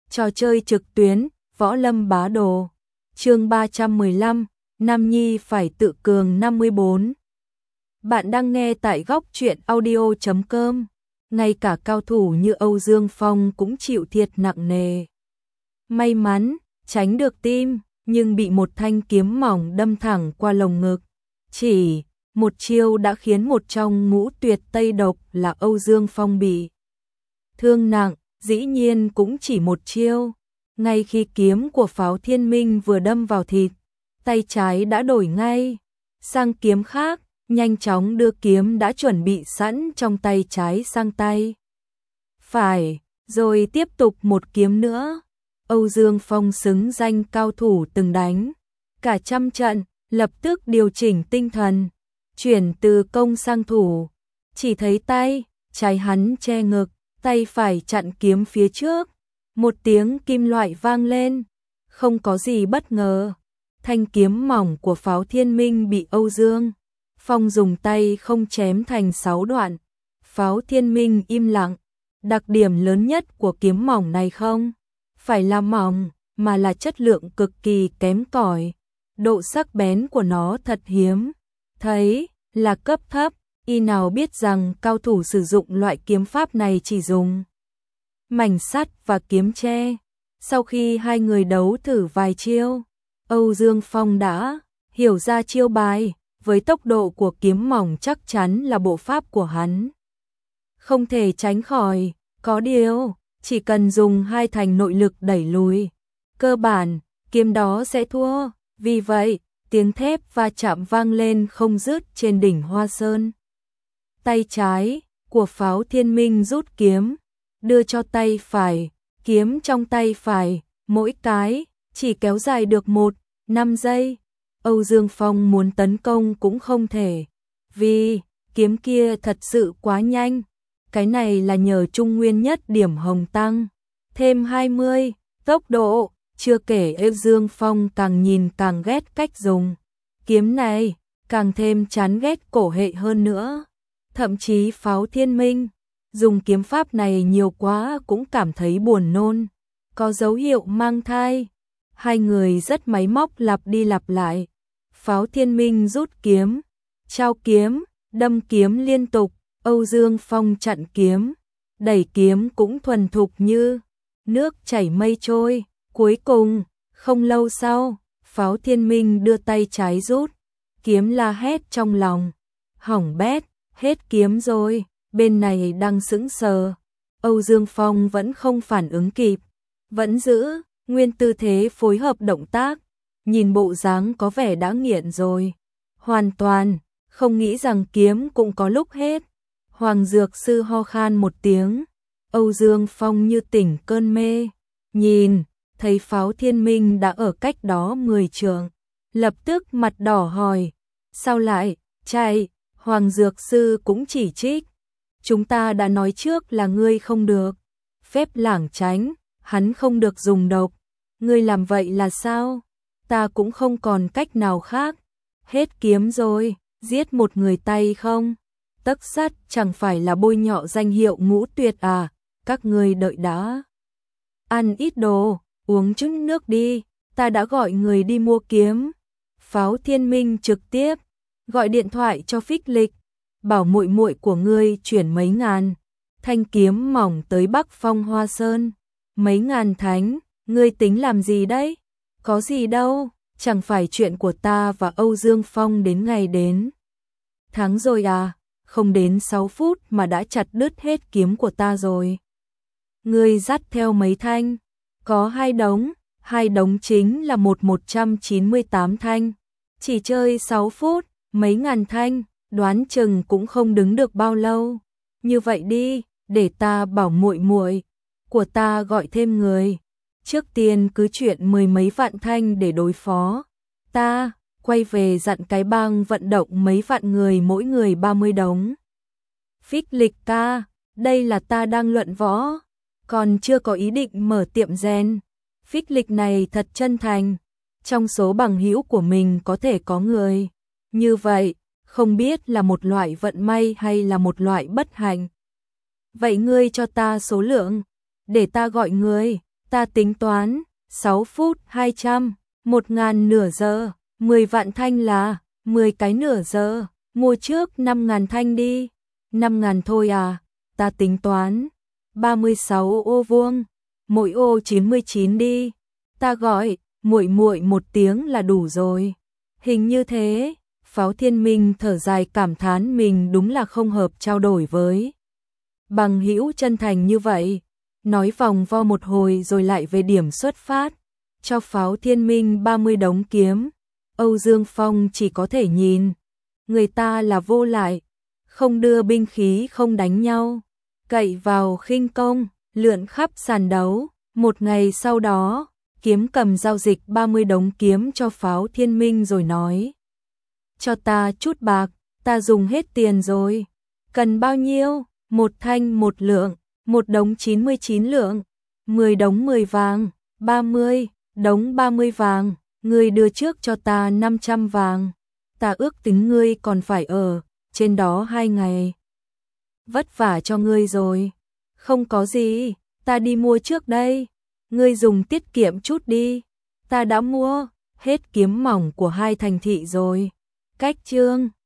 Trò chơi trực tuyến, Võ Lâm Bá Đồ. Chương 315, Nam Nhi phải tự cường 54. Bạn đang nghe tại góc truyện audio.com. Ngay cả cao thủ như Âu Dương Phong cũng chịu thiệt nặng nề. May mắn, tránh được tim, nhưng bị một thanh kiếm mỏng đâm thẳng qua lồng ngực. Chỉ một chiêu đã khiến một trong ngũ tuyệt Tây độc là Âu Dương Phong bị thương nặng, dĩ nhiên cũng chỉ một chiêu. Ngay khi kiếm của Pháo Thiên Minh vừa đâm vào thịt, tay trái đã đổi ngay sang kiếm khác, nhanh chóng đưa kiếm đã chuẩn bị sẵn trong tay trái sang tay phải, rồi tiếp tục một kiếm nữa. Âu Dương Phong xứng danh cao thủ từng đánh cả trăm trận, lập tức điều chỉnh tinh thần, chuyển từ công sang thủ. Chỉ thấy tay trái hắn che ngực, tay phải chặn kiếm phía trước. Một tiếng kim loại vang lên, không có gì bất ngờ. Thanh kiếm mỏng của Pháo Thiên Minh bị Âu Dương Phong dùng tay không chém thành 6 đoạn. Pháo Thiên Minh im lặng. Đặc điểm lớn nhất của kiếm mỏng này không phải là mỏng, mà là chất lượng cực kỳ kém cỏi. Độ sắc bén của nó thật hiếm thấy, là cấp thấp. Y nào biết rằng cao thủ sử dụng loại kiếm pháp này chỉ dùng mảnh sắt và kiếm tre. Sau khi hai người đấu thử vài chiêu, Âu Dương Phong đã hiểu ra chiêu bài. Với tốc độ của kiếm mỏng chắc chắn là bộ pháp của hắn không thể tránh khỏi. Có điều, chỉ cần dùng hai thành nội lực đẩy lùi, cơ bản, kiếm đó sẽ thua. Vì vậy, tiếng thép va chạm vang lên không dứt trên đỉnh Hoa Sơn. Tay trái của Pháo Thiên Minh rút kiếm, đưa cho tay phải. Kiếm trong tay phải, mỗi cái chỉ kéo dài được 1-5 giây. Âu Dương Phong muốn tấn công cũng không thể, vì kiếm kia thật sự quá nhanh. Cái này là nhờ Trung Nguyên nhất điểm hồng tăng thêm 20 tốc độ. Chưa kể Âu Dương Phong càng nhìn càng ghét cách dùng kiếm này, càng thêm chán ghét cổ hệ hơn nữa. Thậm chí Pháo Thiên Minh dùng kiếm pháp này nhiều quá cũng cảm thấy buồn nôn, có dấu hiệu mang thai. Hai người rất máy móc lặp đi lặp lại. Pháo Thiên Minh rút kiếm, trao kiếm, đâm kiếm liên tục. Âu Dương Phong chặn kiếm, đẩy kiếm cũng thuần thục như nước chảy mây trôi. Cuối cùng, không lâu sau, Pháo Thiên Minh đưa tay trái rút kiếm, la hét trong lòng: hỏng bét, hết kiếm rồi. Bên này đang sững sờ, Âu Dương Phong vẫn không phản ứng kịp, vẫn giữ nguyên tư thế phối hợp động tác, nhìn bộ dáng có vẻ đã nghiện rồi. Hoàn toàn không nghĩ rằng kiếm cũng có lúc hết. Hoàng Dược Sư ho khan một tiếng. Âu Dương Phong như tỉnh cơn mê, nhìn thấy Pháo Thiên Minh đã ở cách đó 10 trượng, lập tức mặt đỏ hỏi: sao lại chạy? Hoàng Dược Sư cũng chỉ trích: chúng ta đã nói trước là ngươi không được phép lảng tránh, hắn không được dùng độc. Ngươi làm vậy là sao? Ta cũng không còn cách nào khác. Hết kiếm rồi, giết một người tay không tấc sắt chẳng phải là bôi nhọ danh hiệu ngũ tuyệt à? Các ngươi đợi đã. Ăn ít đồ, uống chút nước đi, ta đã gọi người đi mua kiếm. Pháo Thiên Minh trực tiếp gọi điện thoại cho Phích Lịch, bảo muội muội của ngươi chuyển mấy ngàn thanh kiếm mỏng tới Bắc Phong Hoa Sơn. Mấy ngàn thánh, ngươi tính làm gì đấy? Có gì đâu, chẳng phải chuyện của ta và Âu Dương Phong đến ngày đến tháng rồi à? Không đến 6 phút mà đã chặt đứt hết kiếm của ta rồi. Ngươi dắt theo mấy thanh? Có 2 đống chính là 198 thanh. Chỉ chơi 6 phút, mấy ngàn thanh, đoán chừng cũng không đứng được bao lâu. Như vậy đi, để ta bảo muội muội của ta gọi thêm người. Trước tiên cứ chuyện 10 mấy vạn thanh để đối phó. Ta quay về dặn cái bang vận động mấy vạn người, mỗi người 30 đống. Phích Lịch ca, đây là ta đang luận võ, còn chưa có ý định mở tiệm rèn. Phích Lịch này thật chân thành, trong số bằng hữu của mình có thể có người như vậy, không biết là một loại vận may hay là một loại bất hạnh. Vậy ngươi cho ta số lượng, để ta gọi người. Ta tính toán, 6 phút 200, 1.000 nửa giờ, 10 vạn thanh là 10 cái nửa giờ, mua trước 5.000 thanh đi. 5.000 thôi à, ta tính toán 36 ô vuông, mỗi ô 99 đi. Ta gọi muội muội 1 tiếng là đủ rồi. Hình như thế. Pháo Thiên Minh thở dài cảm thán mình đúng là không hợp trao đổi với bằng hữu chân thành như vậy. Nói vòng vo một hồi rồi lại về điểm xuất phát. Cho Pháo Thiên Minh 30 đống kiếm. Âu Dương Phong chỉ có thể nhìn. Người ta là vô lại. Không đưa binh khí không đánh nhau. Cậy vào khinh công, lượn khắp sàn đấu. Một ngày sau đó, Kiếm Cầm giao dịch 30 đống kiếm cho Pháo Thiên Minh rồi nói. Cho ta chút bạc, ta dùng hết tiền rồi. Cần bao nhiêu? 1 thanh 1 lượng, 1 đống 99 lượng, 10 đống 10 vàng, 30 đống 30 vàng. Ngươi đưa trước cho ta 500 vàng. Ta ước tính ngươi còn phải ở trên đó 2 ngày. Vất vả cho ngươi rồi. Không có gì, ta đi mua trước đây. Ngươi dùng tiết kiệm chút đi. Ta đã mua hết kiếm mỏng của 2 thành thị rồi. Cách chương